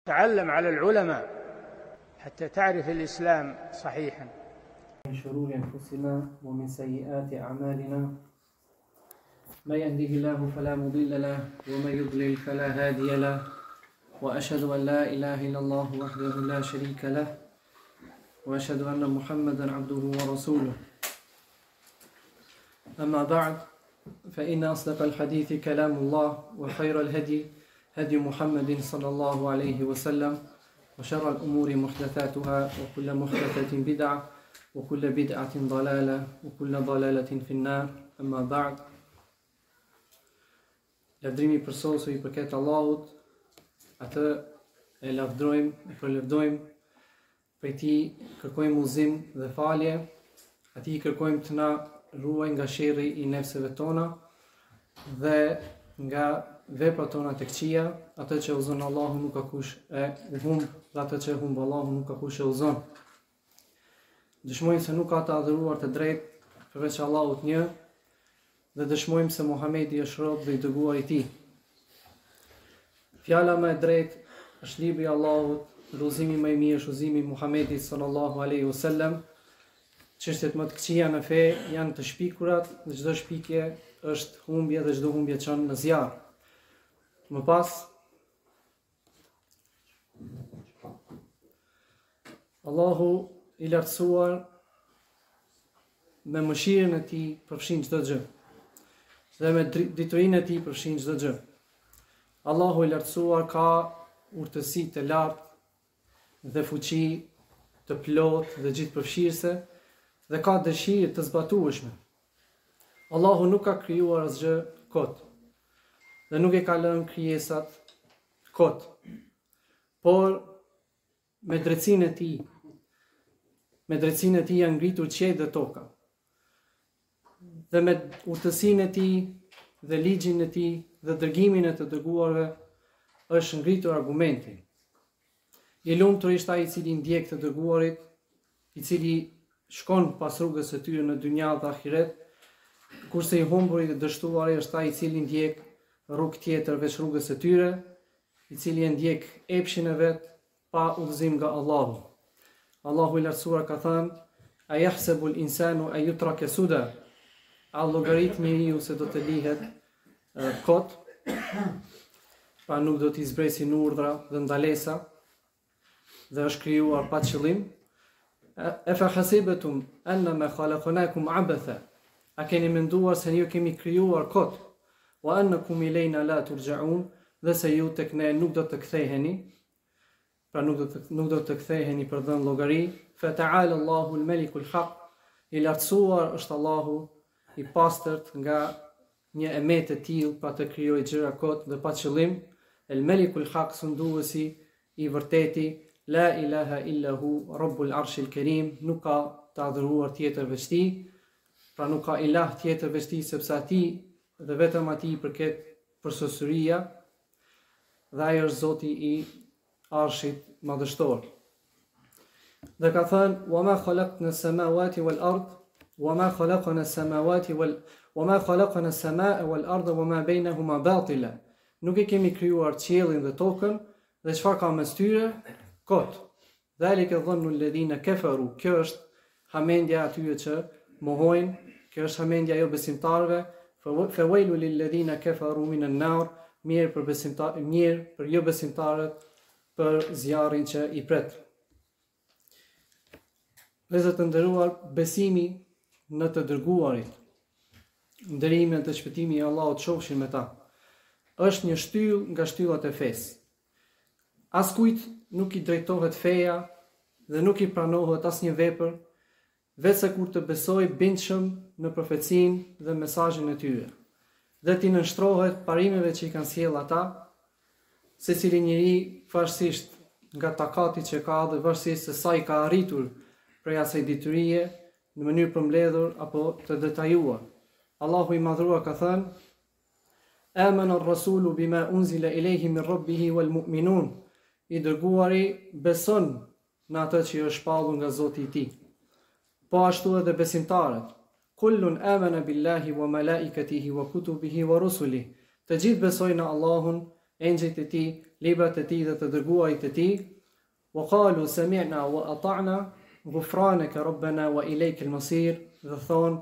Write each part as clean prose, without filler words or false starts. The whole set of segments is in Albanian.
تعلم على العلماء حتى تعرف الإسلام صحيحا. من شرور أنفسنا ومن سيئات أعمالنا، من يهده الله فلا مضل له ومن يضلل فلا هادي له، وأشهد أن لا إله إلا الله وحده لا شريك له، وأشهد أن محمدا عبده ورسوله. أما بعد، فإن أصدق الحديث كلام الله، وخير الهدي هدي محمد صلى الله عليه وسلم، وشر الأمور محدثاتها، وكل محدثة بدعة، وكل بدعة ضلالة، وكل ضلالة في النار. أما بعد. Lavdrimi për sosu i përket Allahut, atë e lavdrojmë, e përlevdojmë, për ti kërkojmë udhëzim dhe falje, atij kërkojmë të na ruaj nga sherri i nefseve tona dhe nga veprat tona të këqija. Atë që udhëzon Allahu nuk ka kush e humb, dhe atë që humb Allahu nuk ka kush e udhëzon. Dëshmojmë se nuk ka të adhuruar të drejtë përveç Allahut një, dhe dëshmojmë se Muhamedi është rob dhe i dërguar i tij. Fjala më e drejtë është libri i Allahut, udhëzimi më i mirë është udhëzimi i Muhamedit sallallahu alaihi wasallam. Çështjet më të këqija në fe janë të shpikurat, dhe çdo shpikje është humbje dhe çdo humbje çon në zjarr. Më pas, Allahu i lartësuar me mëshirën e tij përfshin çdo gjë, dhe me diturinë e tij përfshin çdo gjë. Allahu i lartësuar ka urtësi të lartë dhe fuqi të plotë dhe gjithëpërfshirëse, dhe ka dëshirë të zbatueshme. Allahu nuk ka krijuar asgjë kot, dhe nuk e ka lënë krijesat kot, por me drejtsinë e tij, janë ngritur qiejt dhe toka. Dhe me urtësinë e tij dhe ligjin e tij dhe dërgimin e të dërguarve është ngritur argumenti. I lumtur është ai i cili ndjek të dërguarit, i cili shkon pas rrugës së tyre në dynja dhe ahiret, kurse i humburi dhe dështuari është ai i cili ndjek rrugë tjetër veç rrugës së tyre, i cili e ndjek epshin e vet pa udhëzim nga Allahu. Allahu i lartësuar ka thënë: "A yahsabu al-insanu an yutraka suda?" A llogarit njeriu se do të lihet kot, pa nuk do t'i zbresin urdhra dhe ndalesa, dhe është krijuar pa qëllim. Afa hasibatum annama khalaqnakum abatha? A keni menduar se ne ju kemi krijuar kot? Wa annakum ilayna la turja'un? Dhe se ju tek ne nuk do të ktheheni, pra nuk do të ktheheni për dhënë llogari. Fa ta'ala Allahu al-Maliku al-Haq. I lartësuar është Allahu i pastërt nga një emet e tillë pa të krijojë gjëra kot dhe pa qëllim. El-Maliku al-Haq, sunduesi i vërteti, la ilaha illa hu rabbul arshil karim, nuk ka të adhuruar tjetër veç tij, pra nuk ka ilah tjetër veç tij, sepse atij dhe vetëm atij përket përsosëria, dhe ai është Zoti i arshit madhështor. Dhe ka thënë: "Wa ma khalaqna as-samawati wal-ard, wa ma khalaqna as-samawati wa ma khalaqna as-samaa wal-ardha wa ma baynahuma batila." Nuk e kemi krijuar qiellin dhe tokën dhe çfarë ka mes tyre kot. Dhalika dhannu alladhina kafaru. Kjo është hamendja atyre që mohojnë, kjo është hamendja jo besimtarëve. Fa wailu lilladhina kafaru minan nar. Mirë për jo besimtarët për zjarrin që i pret. Vëllezër të nderuar, besimi në të dërguarit, ndërimi dhe shpëtimi i Allahut qofshin me ta, është një shtyllë nga shtyllat e fesë. Askujt nuk i drejtohet feja dhe nuk i pranohet asnjë vepër, vetëse kur të besojë bindshëm në profecinë dhe mesazhin e tyre, dhe t'i nënshtrohet parimeve që i kanë sjellë ata, secili njeri varësisht nga takati që ka dhe varësisht se sa i ka arritur prej asaj diturie, në mënyrë përmbledhur apo të detajuar. Allahu i madhruar ka thënë: "Amana ar-rasulu bima unzila ilayhi min rabbihi wal mu'minun." I dërguari beson në atë që është shpallur nga Zoti i tij. Po ashtu edhe besimtarët. Kullun amana billahi wa malaikatihi wa kutubihi wa rusulihi. Të gjithë besojnë në Allahun, engjëjt e tij, librat e tij dhe të dërguarit e tij. Wa qalu sami'na wa ata'na ghufranaka rabbana wa ilayka al-masir, dhe thon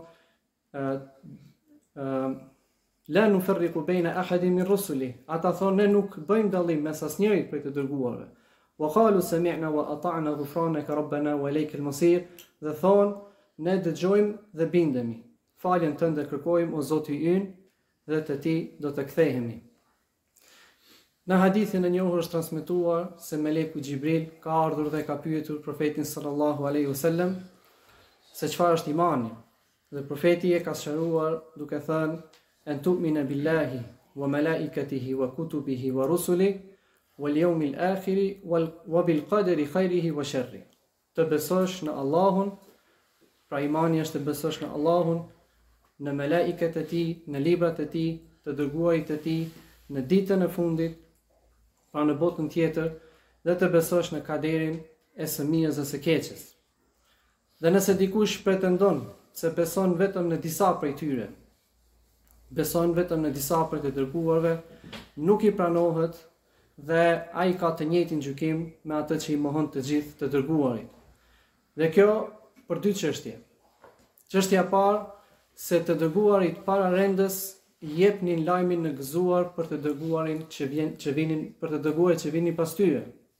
la nufarriqu baina ahadin min rusuli, ata thonë ne nuk bëjmë dallim mes asnjërit prej të dërguarve. Wa qalu sami'na wa ata'na ghufranaka rabbana wa ilayka al-masir, dhe thon ne dëgjojmë dhe bindemi. Faljen tënde kërkojmë o Zoti ynë dhe te ti do të kthehemi. Në hadithin e njohur është transmetuar se meleku Gjibril ka ardhur dhe ka pyetur profetin sallallahu alaihi wasallam se çfarë është imani. Dhe profeti e ka sqaruar duke thënë en tu'mina billahi wa malaikatihi wa kutubihi wa rusulihi wal yawmil akhir wa bil qadri khairihi wa sharrihi. Të besosh në Allahun, pra imani është të besosh në Allahun, në melaiket e tij, në librat e tij, të dërguarit e tij, në ditën e fundit, pra në botën tjetër, dhe të besosh në kaderin e së mirës dhe së keqes. Dhe nëse dikush pretendon se beson vetëm në disa prej tyre, beson vetëm në disa prej të dërguarve, nuk i pranohet dhe ai ka të njëjtin gjykim me atë që i mohon të gjithë të dërguarit. Dhe kjo për dy çështje. Çështja e parë, se të dërguarit para rendës jepnin lajmin në gëzuar për të dërguarin për të dërguarit që vinin pas tyre.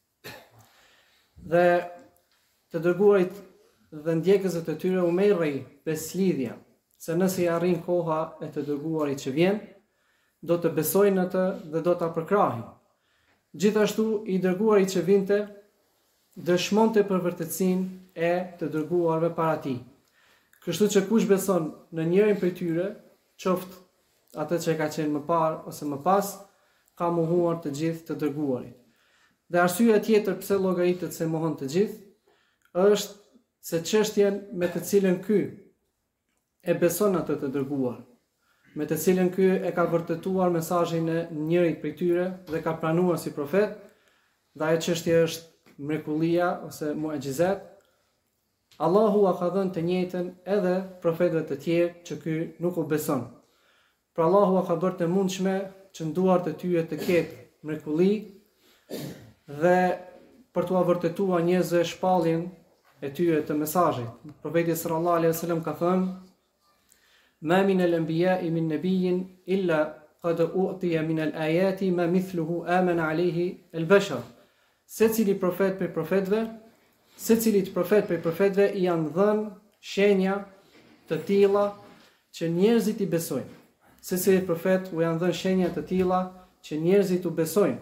Dhe të dërguarit dhe ndjekësët e tyre u merrej beslidhja se nëse i arrin koha e të dërguarit që vjen, do të besojnë atë dhe do ta përkrahin. Gjithashtu i dërguarit që vinte dëshmonte për vërtetësinë e të dërguarve para tij. Kështu që kush beson në njërin prej tyre, qoftë atë që ka qenë më parë ose më pas, ka mohuar të gjithë të dërguarit. Dhe arsyeja tjetër pse llogaritet se mohon të gjithë, është se çështjen me të cilën ky e beson atë të dërguar, me të cilën ky e ka vërtetuar mesazhin e njërit prej tyre dhe ka pranuar si profet, dhe ajo çështje është mrekullia ose mu'jizat, Allahu a ka dhënë të njëjtën edhe profetëve të tjerë që ky nuk u beson. Pra Allahu a ka bërë të mundshme që në duart e tyre të ketë mrekulli dhe për t'u vërtetuar njerëzve shpalljen e tyre të mesazhit. Profeti sallallahu alaihi wasallam ka thënë: "Ma min al-anbiya'i min nabiyyin illa qad u'tiya min al-ayati ma mithluhu amana alayhi al-bashar." Secili profet për profetëve, secilit profet për profetëve i janë dhënë shenja të tilla që njerëzit i besojnë. Secilit profet u janë dhënë shenja të tilla që njerëzit u besojnë.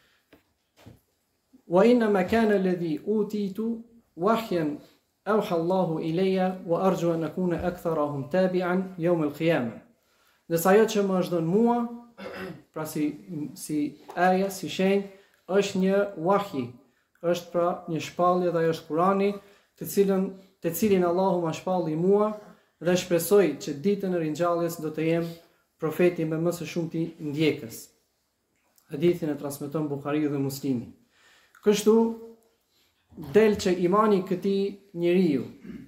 Wa inna ma kana alladhi utitu wahyan awha Allahu ilayya wa arju an akuna aktharahum tabi'an yawm al-qiyamah. Dhe sa ajo që më është dhënë mua, pra si aja, si shenjë, është një wahi, është pra një shpallje dhe ajo është Kurani, të cilin Allahu ma shpalli mua dhe shpresoj që ditën e ringjalljes do të jem profeti me më së shumti ndjekës. Hadithin e transmeton Buhariu dhe Muslimi. Kështu del që imani këtij njeriu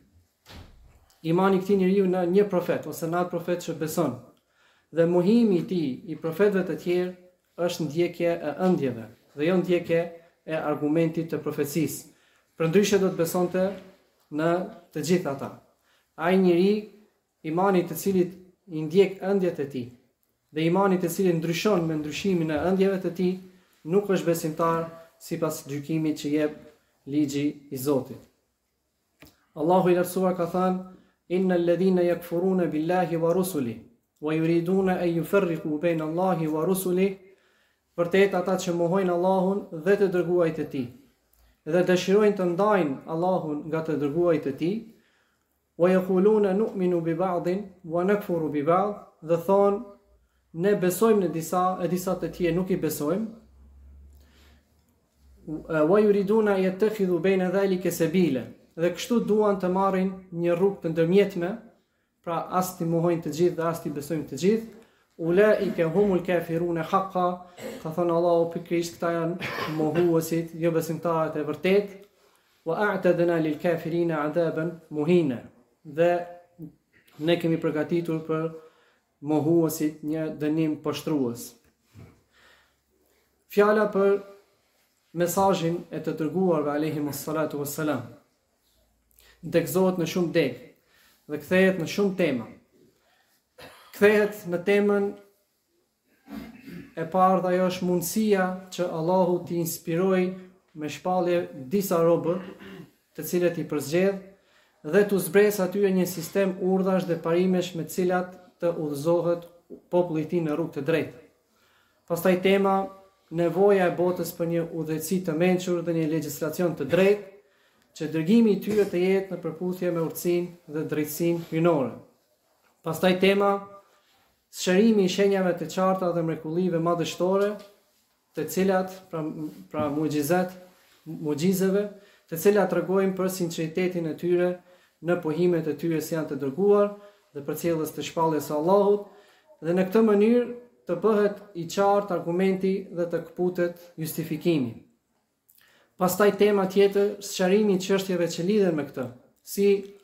në një profet ose në atë profet që beson, dhe mohimi i tij i profetëve të tjerë është ndjekje e ëndjeve dhe jo ndjekje e argumentit të profecisë. Përndryshe do të besonte në të gjithë ata. Ai njeri, imani të cilit i ndjek ëndjet e tij dhe imani të cilit ndryshon me ndryshimin e ëndjeve të tij, nuk është besimtar sipas gjykimit që jep ligji i Zotit. Allahu i lartësuar ka thënë: "Innal ladhina yakfuruna billahi wa rusulihi wa yuriduna an yufarriqu bayna Allahi wa rusulihi", vërtet ata që mohojnë Allahun dhe të dërguarit e tij dhe dëshirojnë të ndajnë Allahun nga të dërguarit e tij, wa yaquluna nu'minu bi ba'din wa nakfuru bi ba'd, dhe thonë ne besojmë në disa e disa të tjerë nuk i besojmë, wa yuriduna yattakhidhu bayna dhalika sabila, dhe kështu duan të marrin një rrugë të ndërmjetme, pra as ti mohojnë të gjithë dhe as ti besojnë të gjithë. Ulaika humul kafiruna haqqa, ka thënë Allahu pikërisht këta janë mohuesit, jo besimtarët e vërtet. Wa a'tadna lil kafirina adaban muhina, dhe ne kemi përgatitur për mohuesit një dënim poshtrues. Fjala për mesazhin e të dërguarve alayhimus salatu wassalam ndekzohet në shumë degë dhe kthehet në shumë tema. Kthehet në temën e parë dhe ajo është mundësia që Allahu t'i inspiroj me shpallje disa robër të cilët i përzgjedh dhe t'u zbres atyre një sistem urdhash dhe parimesh me cilat të udhëzohet populli i tij në rrugë të drejtë. Pastaj tema nevoja e botës për një udhëheci të mençur dhe një legjislacion të drejtë që dërgimi i tyre të jetë në përputhje me urtësinë dhe drejtësinë hyjnore. Pastaj tema sqarimi i shenjave të qarta dhe mrekullive madhështore, të cilat pra mucizeve, të cilat tregojnë për sinqeritetin e tyre në pohimet e tyre se janë të dërguar dhe përcjelljes të shpalljes së Allahut, dhe në këtë mënyrë të bëhet i qartë argumenti dhe të kputet justifikimi. Pastaj tema tjetër, sqarimi i çështjeve që lidhen me këtë, si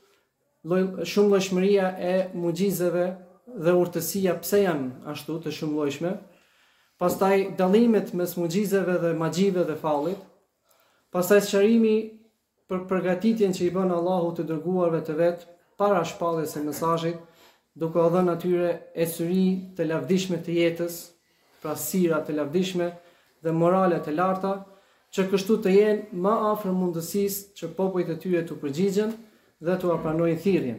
shumëllojshmëria e mucizeve dhe urtësia pse janë ashtu të shumëllojshme, pastaj dallimet mes mucizeve dhe magjive dhe fallit, pastaj sqarimi për përgatitjen që i bën Allahu të dërguarve të vet para shpalljes së mesazhit, duke u dhënë atyre esyri të lavdishme të jetës, pra sira të lavdishme dhe morale të larta, që kështu të jenë më afër mundësisë që popujt e tyre të përgjigjen dhe të pranojnë thirrjen.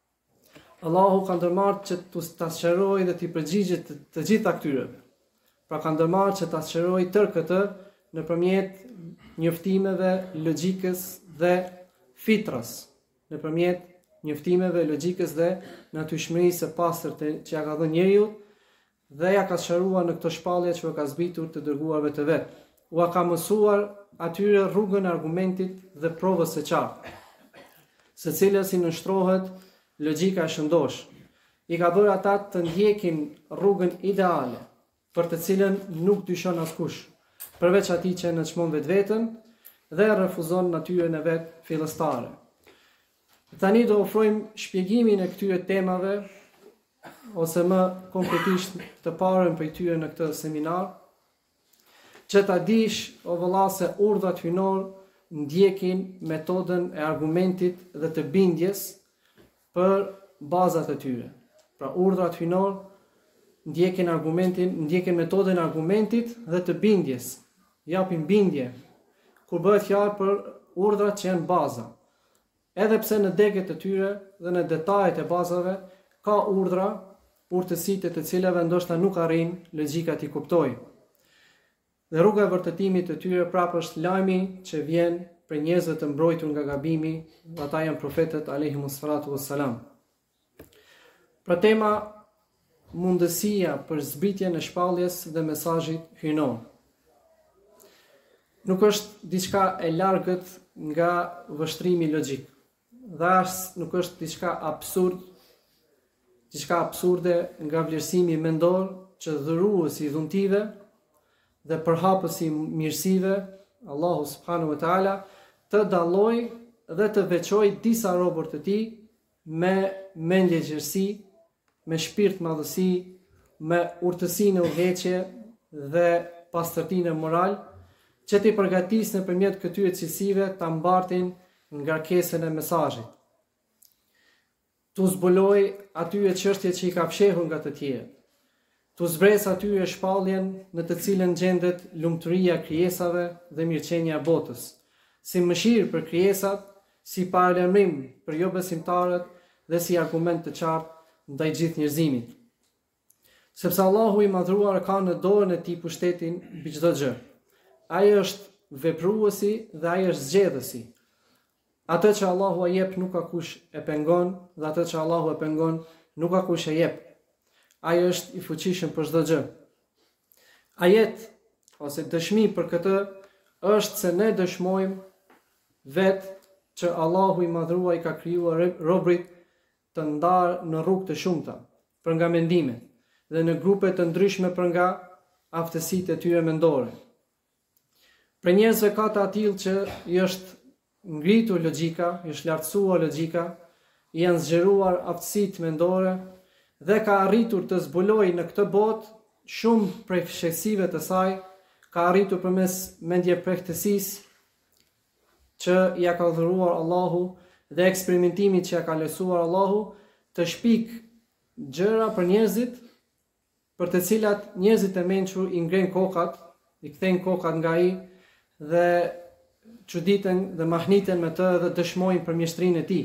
Allahu ka ndërmarrë që ta sqarojë dhe t'i përgjigjet të gjitha këtyreve. Pra ka ndërmarrë që ta sqarojë tërë këtë nëpërmjet njoftimeve, logjikës dhe fitras, nëpërmjet njoftimeve, logjikës dhe natyrshmërisë së pastërt që ja ka dhënë njeriu dhe ja ka sqaruar në këtë shpallje që u ka zbritur të dërguarve të vet. U ka mësuar atyre rrugën e argumentit dhe provës së qartë, së cilës i nënshtrohet logjika e shëndosh. I ka bërë ata të ndjekin rrugën ideale, për të cilën nuk dyshon askush, përveç atij që në çmon vetveten dhe refuzon natyrën e vet fillestare. Tani do ofrojmë shpjegimin e këtyre temave, ose më konkretisht të parën për tyre në këtë seminar, që ta dish o vëlla se urdhat hyjnor ndjekin metodën e argumentit dhe të bindjes për bazat e tyre. Pra urdhat hyjnor ndjekin metodën e argumentit dhe të bindjes, japin bindje kur bëhet fjalë për urdhrat që janë baza. Edhe pse në degët e tyre dhe në detajet e bazave ka urdhra, urtësitë të cilave ndoshta nuk arrin logjika t'i kuptojë. Dhe rruga e vërtetimit të tyre prapë është lajmi që vjen për njerëzve të mbrojtur nga gabimi, dhe ata janë profetët alayhimus salatu wassalam. Pra tema mundësia për zbritjen e shpalljes dhe mesazhit hyjnor. Nuk është diçka e largët nga vështrimi logjik. Dhe as nuk është diçka absurde nga vlerësimi mendor që dhëruesi i dhuntive dhe përhapësi mirësive, Allahu subhanahu wa taala, të dalloj dhe të veçoj disa robër të tij me mendje gjerësi, me shpirt madhësi, me urtësinë e udhëheqje dhe pastërtinë moral, që t'i përgatisë nëpërmjet këtyre cilësive ta mbartin ngarkesën e mesazhit. Tu zbuloj atyre çështje që i ka fshehur nga të tjerë. Tu zbres atyre shpalljen në të cilën gjendet lumturia e krijesave dhe mirëqenia e botës, si mëshirë për krijesat, si paralajmërim për jo besimtarët dhe si argument të qartë ndaj gjithë njerëzimit. Sepse Allahu i madhruar ka në dorën e tij pushtetin mbi çdo gjë. Ai është vepruesi dhe ai është zgjedhësi. Atë që Allahu e jep nuk ka kush e pengon, dhe atë që Allahu e pengon nuk ka kush e jep. Ai është i fuqishëm për çdo gjë. Ajet ose dëshmi për këtë është se ne dëshmojmë vetë që Allahu i madhruar i ka krijuar robërit të ndarë në rrugë të shumta, për nga mendimet, dhe në grupe të ndryshme për nga aftësitë e tyre mendore. Për njerëzve ka të atill që i është ngritur logjika, i është lartësuar logjika, i janë zgjeruar aftësitë mendore dhe ka arritur të zbulojë në këtë botë shumë prej fshehësive të saj, ka arritur përmes mendje prektësisë që ja ka dhuruar Allahu dhe eksperimentimit që ja ka lehtësuar Allahu të shpik gjëra për njerëzit, për të cilat njerëzit e mençur i ngren kokat, i kthejnë kokat nga ai dhe çuditen dhe mahniten me të dhe dëshmojnë për mjeshtrinë e tij.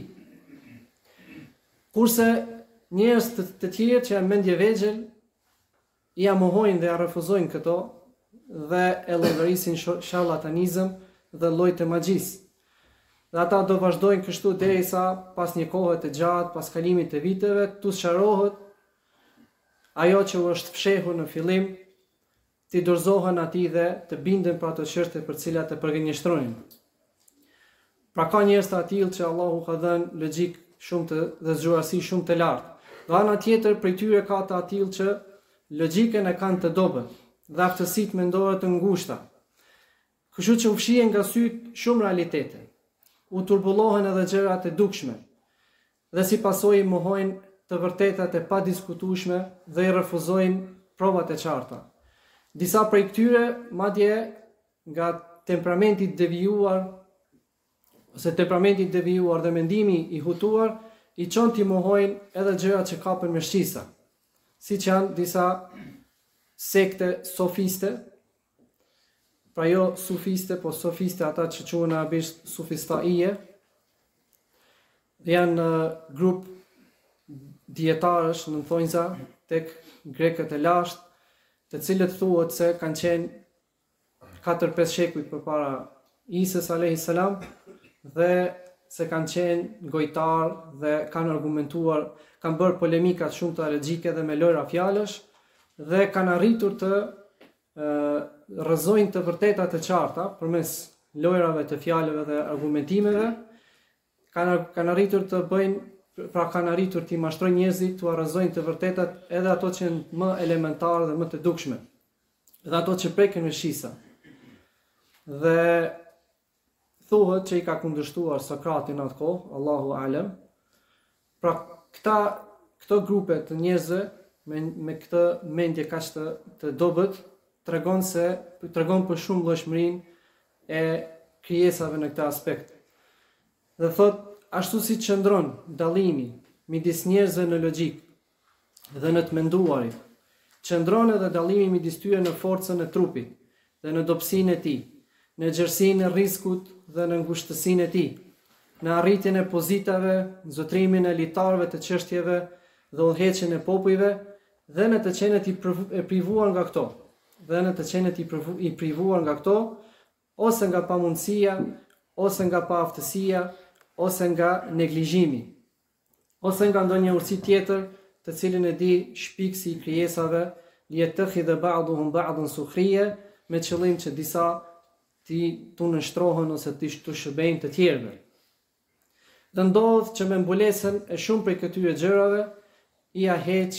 Kurse njerëz të tjerë që janë mendje vegjël ja mohojnë dhe ja refuzojnë këto dhe e llogarisin sharlatanizëm dhe lloj të magjisë. Dhe ata do vazhdojnë kështu derisa pas një kohe të gjatë, pas kalimit të viteve, tu sqarohet ajo që u është fshehur në fillim, t'i dorëzohen atij dhe të binden për ato çështje për cilat e përgënjeshtrojnë. Pra ka njerëz të tillë që Allahu ka dhënë logjik dhe zgjuarësi shumë të lartë. Dhe ana tjetër prej tyre ka të tillë që logjikën e kanë të dobët dhe aftësitë mendore të ngushta. Kështu që u fshihen nga syt shumë realitete. U turbullohen edhe gjërat e dukshme dhe si pasojë mohojnë të vërtetat e padiskutueshme dhe i refuzojnë provat e qarta. Disa prej këtyre madje nga temperamenti i devijuar dhe mendimi i hutuar i çon t'i mohojnë edhe gjërat që kapën me shqisa, siç janë disa sekte sofiste, pra jo sufiste, po sofiste, ata që quhen në arabisht sufistaie, janë grup dietarësh në thonjza tek grekët e lashtë, të cilët thuhet se kanë qenë 4-5 shekuj përpara Isës alayhis salam dhe se kanë qenë gojtar dhe kanë argumentuar, kanë bërë polemikat shumë të logjike dhe me lojra fjalësh dhe kanë arritur të rrëzojnë të vërteta të qarta përmes lojrave të fjalëve dhe argumentimeve, kanë arritur të bëjnë, pra kanë arritur të mashtrojnë njerëzit, të rrëzojnë të vërtetat edhe ato që janë më elementare dhe më të dukshme, dhe ato që preken me shisa. Dhe thuhet që i ka kundërshtuar Sokratin atë kohë, Allahu alem. Pra këto grupe të njerëzve me këtë mendje kaq të dobët tregon për shumë vlefshmërinë e krijesave në këtë aspekt. Dhe thot, ashtu si qëndron dallimi midis njerëzve në logjik dhe në të menduarit, qëndron edhe dallimi midis tyre në forcën e trupit dhe në dobësinë e tij, në gjerësinë e rrezikut dhe në ngushtësinë e tij, në arritjen e pozitave, në zotrimin e litarëve të çështjeve dhe udhëheqjen e popujve dhe në të qenet i privuar nga këto. Ose nga pamundësia, ose nga paaftësia, ose nga neglizhimi, ose nga ndonjë urtësi tjetër, të cilën e di shpiksi i krijesave, liyattakhidha ba'duhum ba'dan sukhriya, me qëllim që disa tu nështrohen ose të shërbejnë të tjerëve. Dhe ndodh që me mbulesën e shumë prej këtyre gjërave i heq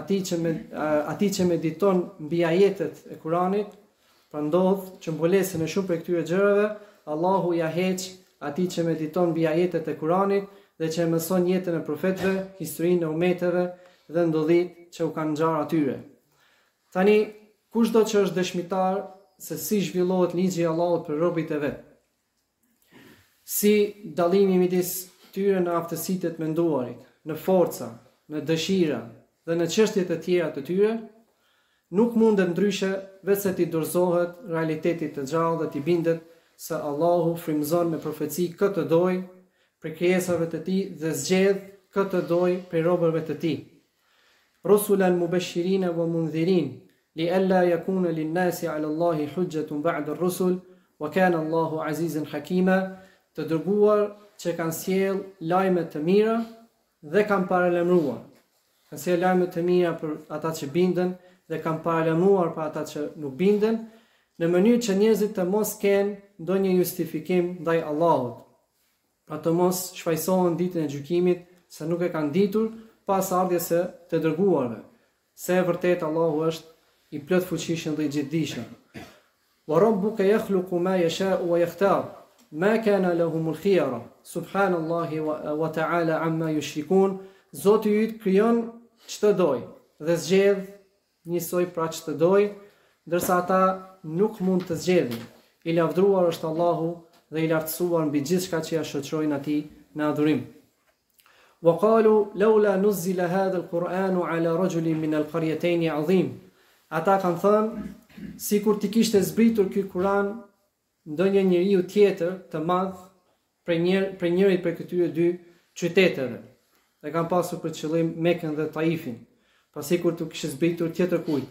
atij që mediton mbi ajetet e Kuranit, pra ndodh që mbulesën e shumë prej këtyre gjërave Allahu ja heq atij që mediton mbi ajetet e Kuranit dhe që mëson jetën e profetëve, historinë e umeteve dhe ndodhit që u kanë ngjarë atyre. Tani, kushdo që është dëshmitar se si zhvillohet ligji i Allahut për robërit e vet, si dallimi midis tyre në aftësitë të menduarit, në forca, në dëshira dhe në çështjet e tjera të tyre, nuk mundet ndryshe vetëse t'i dorëzohet realitetit të gjallë dhe t'i bindet se Allahu frymëzon me profeci këtë doj për krijesave të tij dhe zgjedh këtë doj për robërve të tij. Rusulan mubashirin wa mundhirin li'alla yakuna lin-nasi 'ala Allahi hujjatun ba'da ar-rusul wa kana Allahu 'azizan hakima, të dërguar që kanë sjell lajme të mira dhe kanë paralajmëruar. Kanë sjell lajme të mira për ata që binden dhe kanë paralajmëruar për ata që nuk binden, në mënyrë që njerëzit të mos kenë ndonjë justifikim ndaj Allahut, pra të mos shfaqsohen ditën e gjykimit se nuk e kanë ditur pas ardhjes së të dërguarve, se e vërtet Allahu është i plot fuqishëm dhe i gjithdijshëm. Wa rabbuka yakhluqu ma yasha'u wa yakhtar, ma kana lahumul khiyara, subhanallahi wa ta'ala amma yushrikun. Zoti yt krijon ç'të doj dhe zgjedh njësoj pra ç'të doj ndërsa ata nuk mund të zgjedhin. I lavdruar është Allahu dhe i lartësuar mbi gjithçka që ja shoqërojnë atij në adhurim. Wa qalu laula nuzila hadha al-Qur'anu ala rajulin min al-qaryatayn 'azim. Ata kanë thënë, sikur ti kishte zbritur ky Kur'an ndonjë njeriu tjetër të madh për njëri prej këtyre dy qyteteve. Dhe kanë pasur për qëllim Mekën dhe Taifin, pasi kur tu kishte zbritur tjetër kujt.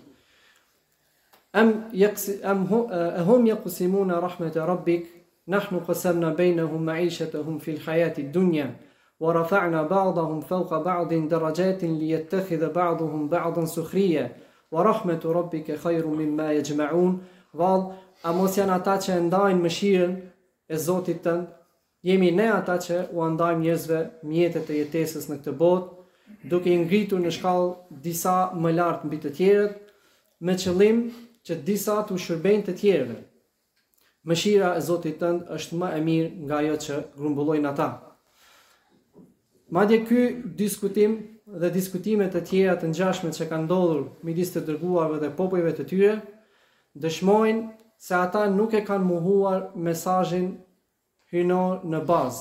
Hum yaqsimuna rahmat rabbik nahnu qasamna bainahum ma'ishatahum fil hayati ad-dunya wa rafa'na ba'dahum fawqa ba'din darajatin liyattakhidha ba'dhum ba'dan sukhriya wa rahmatu rabbika khayrun mimma yajma'un. A mos janë ata që ndajnë mëshirën e Zotit tënd? Jemi ne ata që u ndajmë njerëzve mjetet e jetesës në këtë botë, duke i ngritur në shkallë disa më lart mbi të tjerët, me qëllim që disa të shërbejnë të tjerëve. Mëshira e Zotit tënd është më e mirë nga ajo që grumbullojnë ata. Madje ky diskutim dhe diskutimet e tjera të ngjashme që kanë ndodhur midis të dërguarve dhe popujve të tyre dëshmojnë se ata nuk e kanë mohuar mesazhin hyjnor në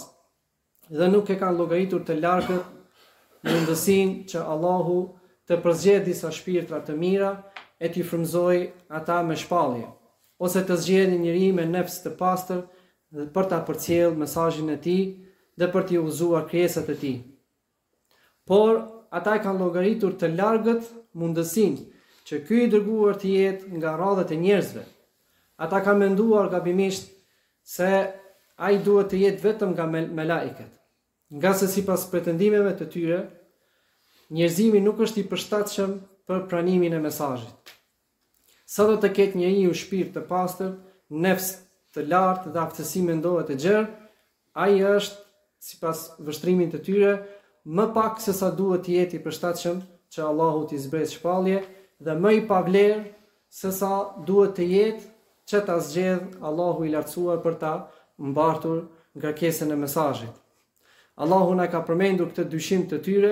bazë dhe nuk e kanë llogaritur të largët mundësinë që Allahu të përzgjedhë disa shpirtra të mira e t'i frymëzoj ata me shpallje, ose të zgjedhë njëri me nefs të pastër dhe për ta përcjellë mesazhin e tij dhe për t'i udhëzuar krijesat e tij. Por ata e kanë llogaritur të largët mundësinë që ky i dërguar të jetë nga radhët e njerëzve. Ata kanë menduar gabimisht se ai duhet të jetë vetëm nga melaiket, nga se sipas pretendimeve të tyre, njerëzimi nuk është i përshtatshëm për pranimin e mesazhit. Sa do të ketë njeriu shpirt të pastër, nefs të lartë dhe aftësi mendore të gjerë, ai është, sipas vështrimin të tyre, më pak se sa duhet të jetë i përshtatshëm që Allahu t'i zbresë shpallje dhe më i pavlerë se sa duhet të jetë që ta zgjedh Allahu i lartësuar për ta mbartur ngarkesën e mesazhit. Allahu na ka përmendur këtë dyshim të tyre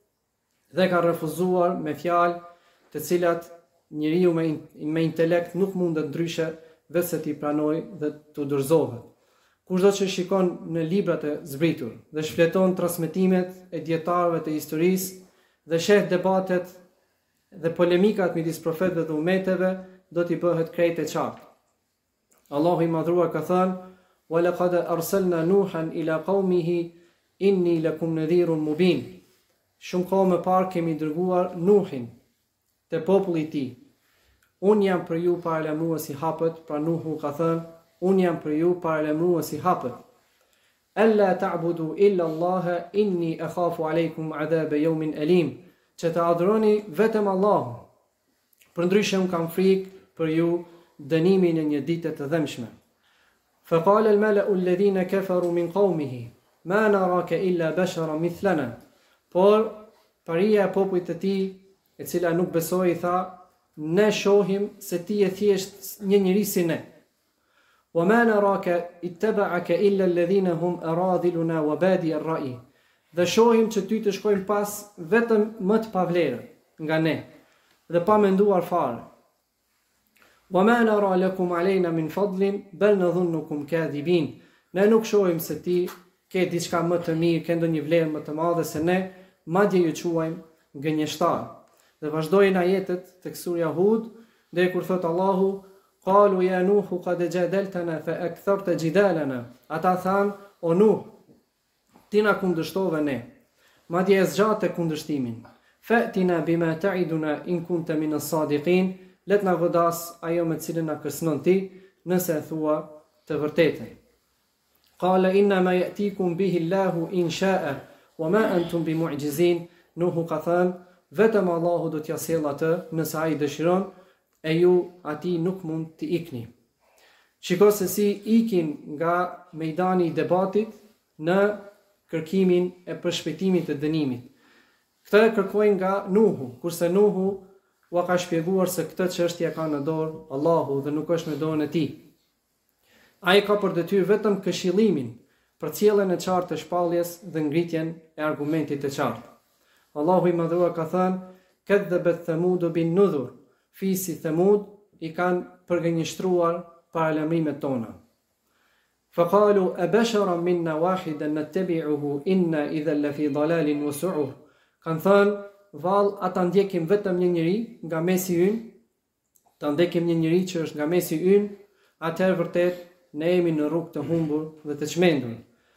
dhe ka refuzuar me fjalë të cilat njeriu me intelekt nuk mundet ndryshe veçse t'i pranojë dhe t'u dorëzohet. Kushdo që shikon në librat e zbritur dhe shfleton transmetimet e dietarëve të historisë dhe sheh debatet dhe polemikat midis profetëve dhe umeteve, do t'i bëhet krejt e qartë. Allahu i madhruar ka thënë: "Wa laqad arsalna Nuhan ila qaumihi inni lakum nadhirun mubin." Shumë kohë më parë kemi dërguar Nuhin te populli i tij. Unë jam për ju paralajmërues i hapët, pra Nuhu ka thënë: "Unë jam për ju paralajmërues i hapët. Alla ta'budu illa Allah inni akhafu alaykum adhab yawmin alim." Që të adhuroni vetëm Allahun. Përndryshe unë kam frikë për ju dënimin e një dite të dhëmshme. Faqala al-mala'u alladhina kafaru min qawmihi ma naraka illa basharan mithlana. Por paria e popujt të tij, e cila nuk besoi, tha: "Ne shohim se ti je thjesht një njeri si ne. Wa ma naraka ittaba'aka illa alladhina hum aradhiluna wa badi ar-ra'i." Dhe shohim që ty të shkojnë pas vetëm më të pavlerë nga ne dhe pa menduar fare. Wa ma nara lakum alejna min fadlin bel nadhunnukum kadhibin. Ne nuk shohim se ti ke diçka më të mirë, ke ndonjë vlerë më të madhe se ne, madje ju quajmë gënjeshtar. Dhe vazhdojnë ajetet tek surja Hud, dhe kur thot Allahu: "Qalu ya Nuhu qad jadaltana fa aktharta jidalana." Ata than: "O Nuh, ti na kundërshtove ne, madje e zgjatë kundërshtimin. Fa'tina bima ta'iduna in kunta min as-sadiqin." Let na godas ajo me cilën na kërcënon ti, nëse e thua të vërtetën. Qala inna ma ya'tikum bihi Allahu in sha'a wa ma antum bimu'jizin. Nuhu ka thënë: vetëm Allahu do t'ja sjellë atë nëse ai dëshiron, e ju atij nuk mund t'i ikni. Shiko se si ikin nga mejdani i debatit në kërkimin e përshpejtimit të dënimit. Këtë kërkojnë nga Nuhu, kurse Nuhu ua ka shpjeguar se këtë çështje ka në dorë Allahu dhe nuk është në dorën e tij. Ai ka për detyrë vetëm këshillimin, përcjelljen e qartë të shpalljes dhe ngritjen e argumentit të qartë. Allahu i madhruar ka thënë: "Kadzabat Thamud bin nudhur." Fisi Thamud i kanë përgënjeshtruar paralajmërimet tona. Faqalu abashara minna wahidan nattabi'uhu inna idhan lafi dalalin wa su'ur. Kanë thënë, vallë ata ndjekim vetëm një njeri nga mesi ynë, ta ndjekim një njeri që është nga mesi ynë, atëherë vërtet ne jemi në rrugë të humbur dhe të çmendur.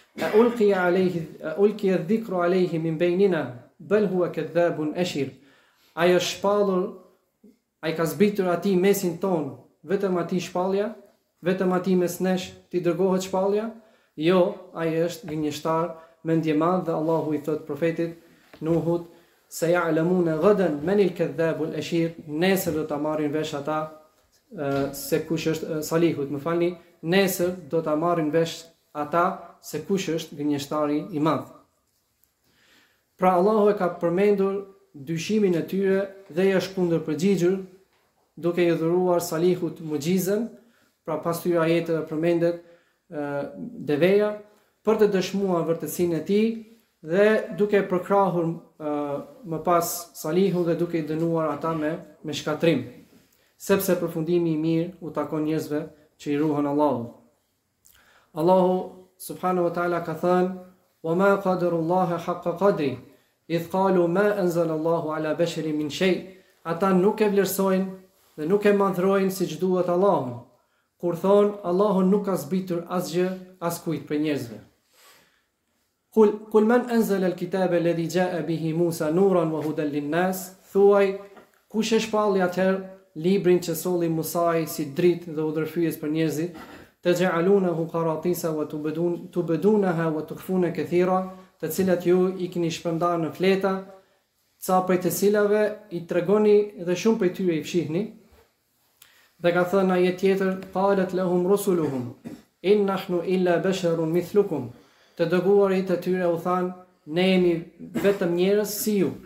Ulqiya dhikru alayhi min baynina bal huwa kadhabun ashir. Ai është shpallur, ai ka zbritur atij mesin ton, vetëm atij shpallja, vetëm atij mes nesh ti dërgohet shpallja? Jo, ai është gënjeshtar, mendje madh, dhe Allahu i thot profetit Nuhut, se ya'lamuna ghadan man al-kadhabu al-ashir, nesër do ta marrin vesh ata se kush është Salihut, më falni, nesër do ta marrin vesh ata se kush është gënjeshtari i madh. Pra Allahu e ka përmendur dyshimin e tyre dhe i është kundërpërgjigjur duke i dhuruar Salihut mugjizën, pra pas tyre ajeteve përmendet deveja, për të dëshmuar vërtetësinë e tij dhe duke përkrahur më pas Salihun dhe duke i dënuar ata me shkatrim, sepse përfundimi i mirë u takon njerëzve që i ruhen Allahut. Allahu subhanahu wa ta'ala ka thënë: "Wa ma qadarullaha haqqa qadri, idh qalu ma anzala Allahu ala basharin min shay." Ata nuk e vlerësojnë dhe nuk e madhrojnë siç duhet Allahun, kur thonë Allahun nuk ka zbritur asgjë askujt për njerëzve. Kul man anzala al-kitaba alladhi jaa bihi Musa nuran wa hudan lin-nas, thuaj kush e shpalli atëherë librin që solli Musai si dritë dhe udhërfyes për njerëzit, taj'alunahu qaratisa wa tubdunaha wa tukhfuna kathira, të cilat ju i keni shpërndarë në fleta, ca prej të cilave i tregoni dhe shumë prej tyre i fshihni. Dhe ka thënë ajet tjetër, qalet lahum rusuluhum in nahnu illa basharun mithlukum, të dërguarit e tyre u thanë, ne jemi vetëm njerëz si ju.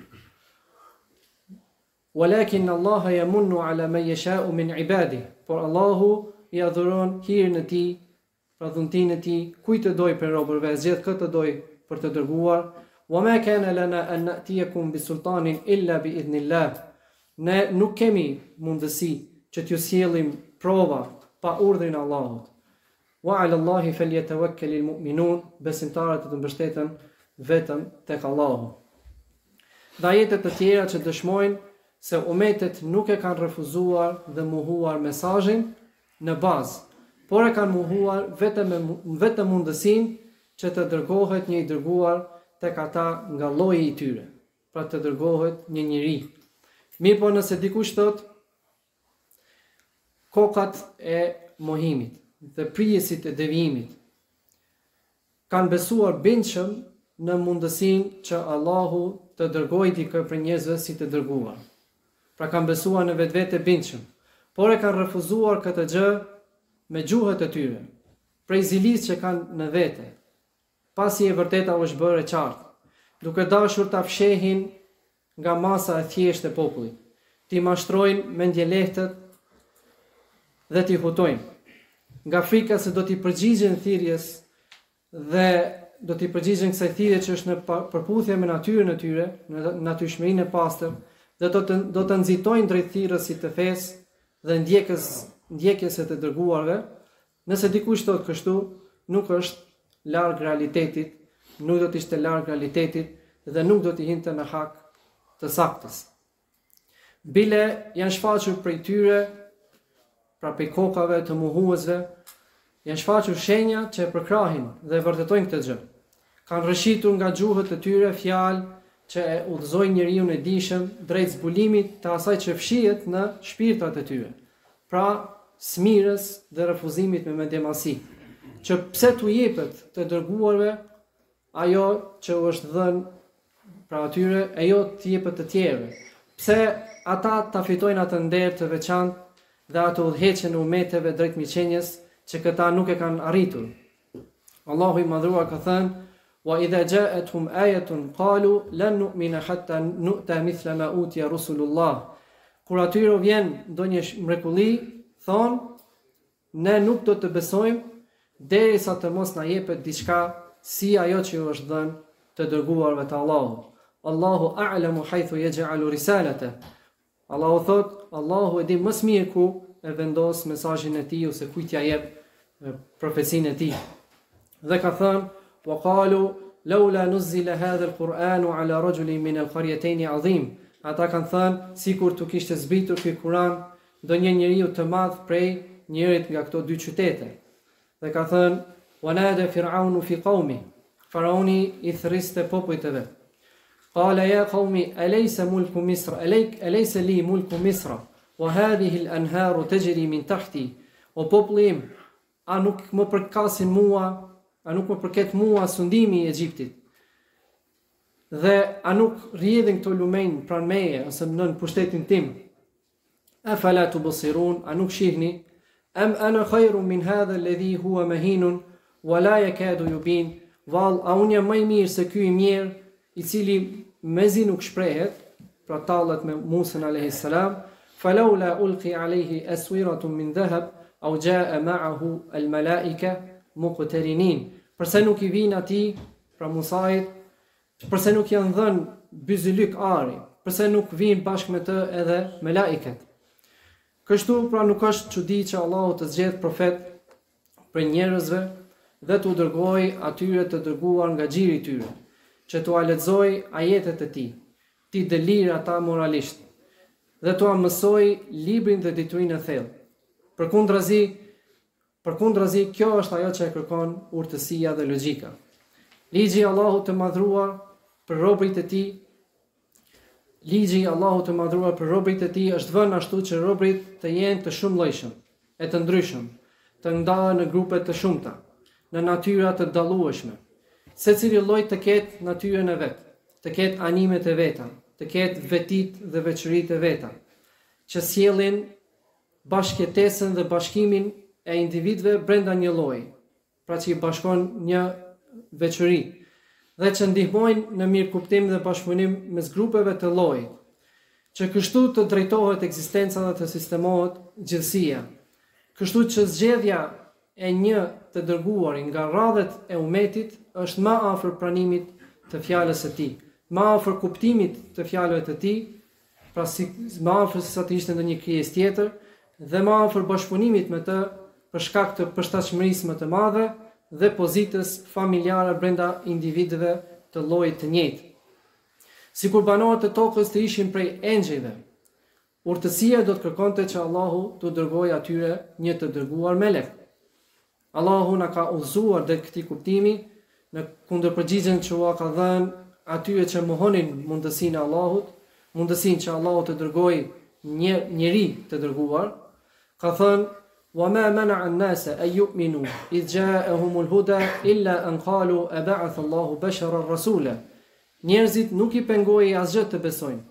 Walakin Allah yamunnu ala man yasha'u min ibadihi, por Allahu i adhuron hirën e tij, pra dhuntinë e tij, kujt të doj për robërve, zgjedh këtë të doj për të dërguar. Wa ma kana lana an na'tiyakum bi sultanin illa bi idhnillah. Ne nuk kemi mundësi që t'ju sjellim prova pa urdhrin e Allahut. Wa 'ala Allahi falyatawakkalul mu'minun, besimtarët të mbështeten vetëm tek Allahu. Dhe ajetet të tjera që dëshmojnë se umetet nuk e kanë refuzuar dhe mohuar mesazhin në bazë, por e kanë mohuar vetëm mundësinë që të dërgohet një i dërguar tek ata nga lloji i tyre, pra të dërgohet një njeri. Mirë po nëse dikush thot kokat e mohimit dhe prijesit e devijimit kanë besuar bindshëm në mundësinë që Allahu të dërgojë dikë për njerëzve si të dërguar. Pra kanë besuar në vetvete bindshëm, por e kanë refuzuar këtë gjë me gjuhët e tyre, prej zilisë që kanë në vete, pasi e vërteta u është bërë e qartë, duke dashur ta fshehin nga masa e thjeshtë e popullit, t'i mashtrojnë mendje lehtët dhe t'i hutojnë, nga frika se do t'i përgjigjen thirrjes dhe do t'i përgjigjen kësaj thirrje që është në përputhje me natyrën e tyre, në natyrshmërinë e pastër, dhe do të nxitojnë drejt thirrësit të fesë dhe ndjekjes së të dërguarve. Nëse dikush thotë kështu, nuk është larg realitetit, nuk do të ishte larg realitetit dhe nuk do t'i hinte në hak të saktës. Bile janë shfaqur prej tyre, pra prej kokave të mohuesve, janë shfaqur shenja që e përkrahin dhe vërtetojnë këtë gjë. Kanë rëshitur nga gjuhët e tyre fjalë që e udhëzojnë njeriu e dijshëm drejt zbulimit të asaj që fshihet në shpirtrat e tyre. Pra, smirës dhe refuzimit me mendjemasi, që pse t'u jepet të dërguarve ajo që është dhënë pra atyre, e jo t'i jepet të tjerëve. Pse ata ta fitojnë atë nder të veçantë dhe atë udhëheqjen e umeteve drejt miqenjes që këta nuk e kanë arritur. Allahu i madhruar ka thënë: "Wa idha ja'atuhum ayatun qalu lan nu'mina hatta nu'ta mithla ma utiya rusulullah." Kur atyre vjen ndonjë mrekulli, thonë, ne nuk do të besojmë derisa të mos na jepet diçka si ajo që është dhënë të dërguarve të Allahut. Allahu a'lamu haythu yaj'alu risalata. Allahu thot, Allahu e di më së miri ku e vendos mesazhin e tij ose kujt ja jep profecinë e tij. Dhe ka thënë: "Wa qalu laula nuzila hadha al-Qur'anu ala rajulin min al-qaryatayn 'azim." Ata kanë thënë sikur të kishte zbritur ky Kur'an ndonjë njeriu të madh prej njërit nga këto dy qytete. Dhe ka thënë: "Wa nada fir'aunu fi qaumi." Faraoni i thriste popujt e vet. Qala ya qaumi alaysa mulku Misr alaysa li mulku Misr wa hadhihi al-anharu tajri min tahti. O populli im, a nuk më përkasin mua, a nuk më përket mua sundimi i Egjiptit? Dhe a nuk rrjedhin këto lumenj pranë meje ose nën pushtetin tim? Afala tubsirun, a nuk shihni? Am ana khayrun min hadha alladhi huwa mahinun wa la yakadu yubin. Vall, a unë jam më i mirë se ky i mirë, i cili mezi nuk shprehet, pra tallet me Musën alayhis salam, falawla ulqi alayhi aswiratun min dhahab aw jaa ma'ahu al-malaika muqtarinin. Përse nuk i vin atij, pra Musait, përse nuk janë dhënë byzylyk ari, përse nuk vin bashkë me të edhe me laiket. Kështu pra nuk është çudi që Allahu të zgjedh profet për njerëzve dhe t'u dërgoj atyre të dërguar nga xhiri i tyre, që t'u lexoj ajetet e tij, t'i dëlir ata moralisht, dhe t'u mësoj librin dhe diturinë e thellë. Përkundrazi, kjo është ajo që e kërkon urtësia dhe logjika. Ligji i Allahut të madhruar për robërit e tij, është vënë ashtu që robërit të jenë të shumëllojshëm, e të ndryshëm, të ndahen në grupe të shumta, në natyra të dallueshme. Secili lloj të ketë natyrën e vet, të ketë animet e veta, të ketë vetit dhe veçoritë e veta, që sjellin bashkëtesën dhe bashkimin e individëve brenda një lloji, pra që i bashkon një veçori, dhe që ndihmojnë në mirëkuptim dhe bashkëpunim mes grupeve të llojit, që kështu të drejtohet ekzistenca dhe të sistemohet gjithësia, kështu që zgjedhja e një të dërguari nga radhet e umetit është më afër pranimit të fjalës së tij, më afër kuptimit të fjalëve të tij, pra si më afër se sa të ishte ndonjë krijesë tjetër, dhe më afër bashkëpunimit me të për shkak të përshtatshmërisë më të madhe dhe pozitës familjare brenda individëve të llojit të njëjtë. Sikur banorët e tokës të ishin prej engjëjve, urtësia do të kërkonte që Allahu të dërgojë atyre një të dërguar melek. Allahu na ka udhëzuar drejt këtij kuptimi në kundërpërgjigjen që ua ka dhënë atyre që mohonin mundësinë e Allahut, mundësinë që Allahu të dërgojë një njeri të dërguar, ka thënë: "Wa ma mana'a an-nasa an yu'minu idh ja'ahumul huda illa an qalu ab'atha Allahu basharan rasula." Njerëzit nuk i pengoi asgjë të besojnë.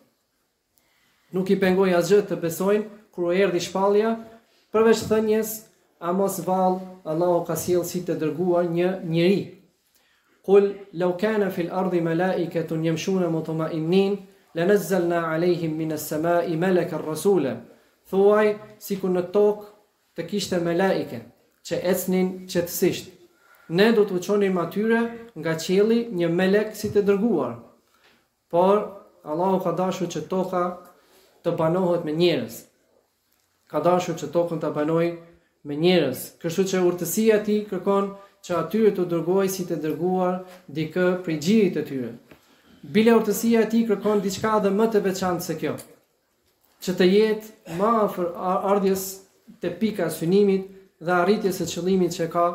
Nuk i pengoi asgjë të besojnë kur u erdhi shpallja, përveç thënies: "A mos vallë, Allahu ka sjellë si të dërguar një njeri." Qul law kana fil ardi malaikatun yamshuna mutma'innin lanazzalna 'alayhim minas sama'i malakan rasula. Thuaj, sikur në tokë të kishte melaike që ecnin qetësisht, ne do të uçonim atyre nga qielli një melek si të dërguar. Por Allahu ka dashur që toka të banohet me njerëz. Ka dashur që tokën të banojë me njerëz, kështu që urtësia e tij kërkon që atyre të dërgojë si të dërguar dikë prej xhirit të tyre. Bile urtësia e tij kërkon diçka edhe më të veçantë se kjo, që të jetë më afër ardhjes te pika e synimit dhe arritjes së qëllimit që ka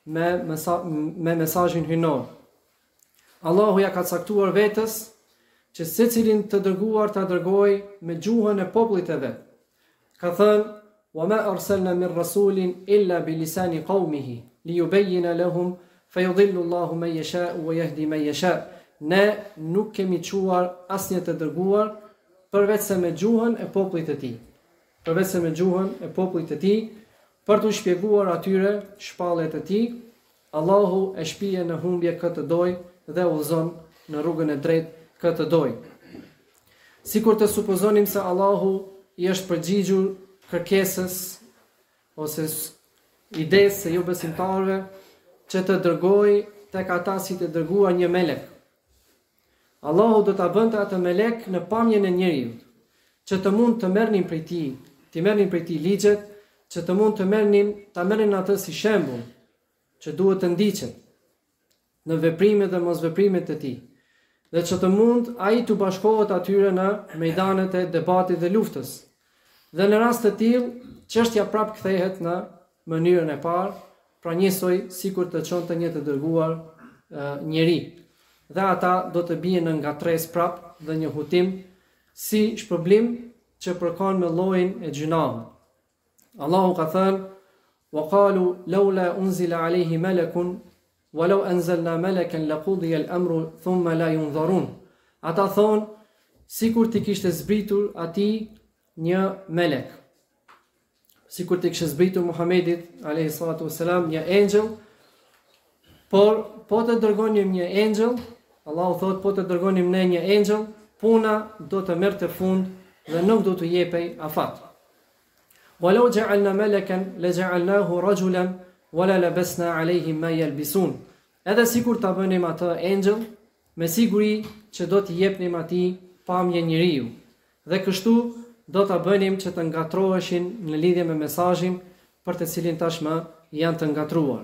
me mesazhin hyjnor. Allahu ja ka caktuar vetes që secilin të dërguar ta dërgojë me gjuhën e popullit të vet. Ka thënë: "Wa ma arsalna min rasulin illa bi lisani qaumihi liyubayyana lahum fayudhillu Allahu man yasha'u wa yahdi man yasha'." Ne nuk kemi çuar asnjë të dërguar përveç se me gjuhën e popullit të tij. Përveç se me gjuhën e popullit të tij, për t'u shpjeguar atyre shpalljet e tij. Allahu e shpije në humbje këtë doj dhe udhëzon në rrugën e drejtë këtë doj. Sikur të supozonim se Allahu i është përgjigjur kërkesës ose idesë së jo besimtarëve që të dërgojë tek ata si të dërguar një melek. Allahu do ta bënte atë melek në pamjen e njeriu, që të mund të merrnin prej tij ligjet që të mund ta merrin atë si shembull që duhet të ndiqet në veprimet dhe mosveprimet e tij, dhe që të mund ai të bashkohet atyre në mejdanet e debatit dhe luftës. Dhe në rast të tillë, çështja prap kthehet në mënyrën e parë, pra njësoj sikur të çonte një të dërguar njeri. Dhe ata do të bien në ngatres prap dhe një hutim si shpërblim që përkon me llojin e gjunahut. Allahu ka thënë: "Wa qalu laula unzila alayhi malakun walau anzalna malakan laqudiya al-amru thumma la yunzarun." Ata thonë, sikur ti kishte zbritur atij një melek, sikur ti kishte zbritur Muhamedit alayhi salatu wasalam një engjëll, por po të dërgonim një engjëll, Allahu thot, po të dërgonim ne një engjëll, puna do të merrte fund dhe nuk do të jepej afat. Walau ja'alna malakan laja'alnahu rajulan wala labasna alayhim ma yalbisun. Edhe sikur ta bënim atë engjëll, me siguri që do t'i jepnim atij pamje njeriu. Dhe kështu do ta bënim që të ngatroheshin në lidhje me mesazhin për të cilin tashmë janë të ngatruar.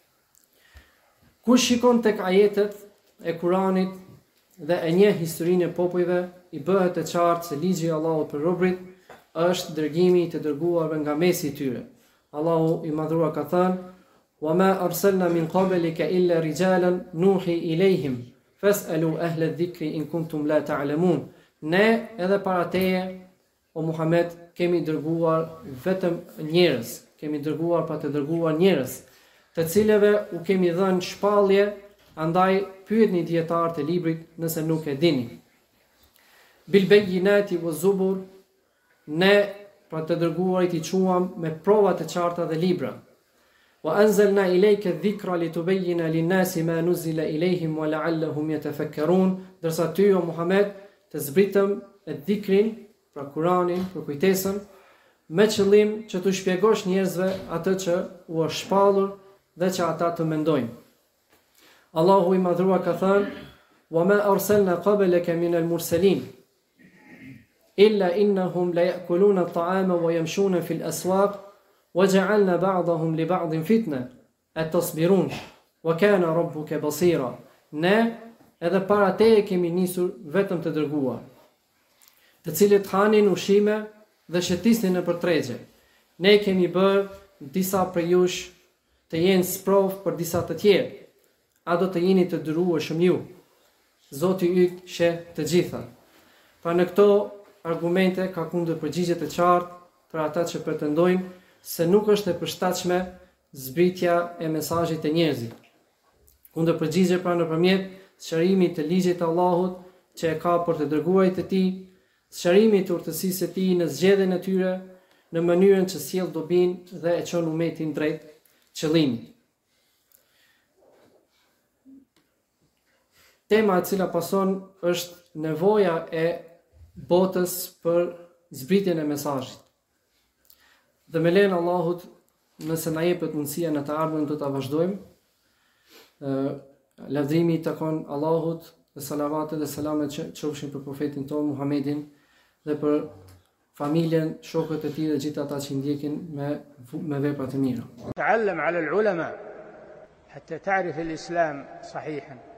Kush shikon tek ajetet e Kuranit dhe e njeh historinë e popujve, i bëhet e qartë se ligji i Allahut për robërit është dërgimi i të dërguarve nga mesi i tyre. Allahu i madhruar ka thënë: "Wa ma arsalna min qablika illa rijalan nuhi ilayhim fas'alu ahla adh-dhikri in kuntum la ta'lamun." Ne edhe para teje, o Muhammed, kemi dërguar vetëm njerëz, kemi dërguar pa të dërguar njerëz, të cilëve u kemi dhënë shpallje, andaj pyetni dietarët e librit nëse nuk e dini. Bil bayyinati wa zubur, ne pra të dërguarit i quam me prova të qarta dhe libra. Wa anzalna ilayka dhikra litubayyana lin-nasi ma nuzila ilayhim wa la'allahum yatafakkarun. Dërsa ty, o Muhammed, të zbritëm e dhikrin, pra Kuranin, për kujtesën, me qëllim që të shpjegosh njerëzve atë që u është shpallur dhe që ata të mendojnë. Allahu i madhruar ka thënë: "Wa ma arsalna qablaka min al-mursalin illa innahum la ya'kuluna at-ta'ama wa yamshuna fi al-aswaq wa ja'alna ba'dahum li ba'din fitna atasbirun wa kana rabbuka basira." Ne edhe para teje kemi nisur vetëm të dërguar, të cilët hanin ushqime dhe shëtisnin nëpër tregje. Ne kemi bërë disa prej jush të jenë sprov për disa të tjerë. A do të jeni të dërueshëm ju? Zoti yt sheh të gjitha. Pra në këto argumente ka kundër përgjigje të qartë për ata që pretendojnë se nuk është e përshtatshme zbritja e mesazhit të njerëzit. Kundër përgjigje pra nëpërmjet sqarimit të ligjit të Allahut që e ka për të dërguarit e tij, sqarimit të urtësisë së tij në zgjedhjen e tyre, në mënyrën që sjell dobin dhe e çon umetin drejt qëllimit. Tema e cila pason është nevoja e botës për zbritjen e mesazhit. Dhe me lejen e Allahut, nëse na jepet mundësia në të ardhmen do ta vazhdojmë. Lavdrimi i takon Allahut dhe salavatet dhe selamet që qofshin për profetin tonë Muhammedin dhe për familjen, shokët e tij dhe gjithë ata që ndjekin me vepra të mira. تعلم على العلماء حتى تعرف الإسلام صحيحا.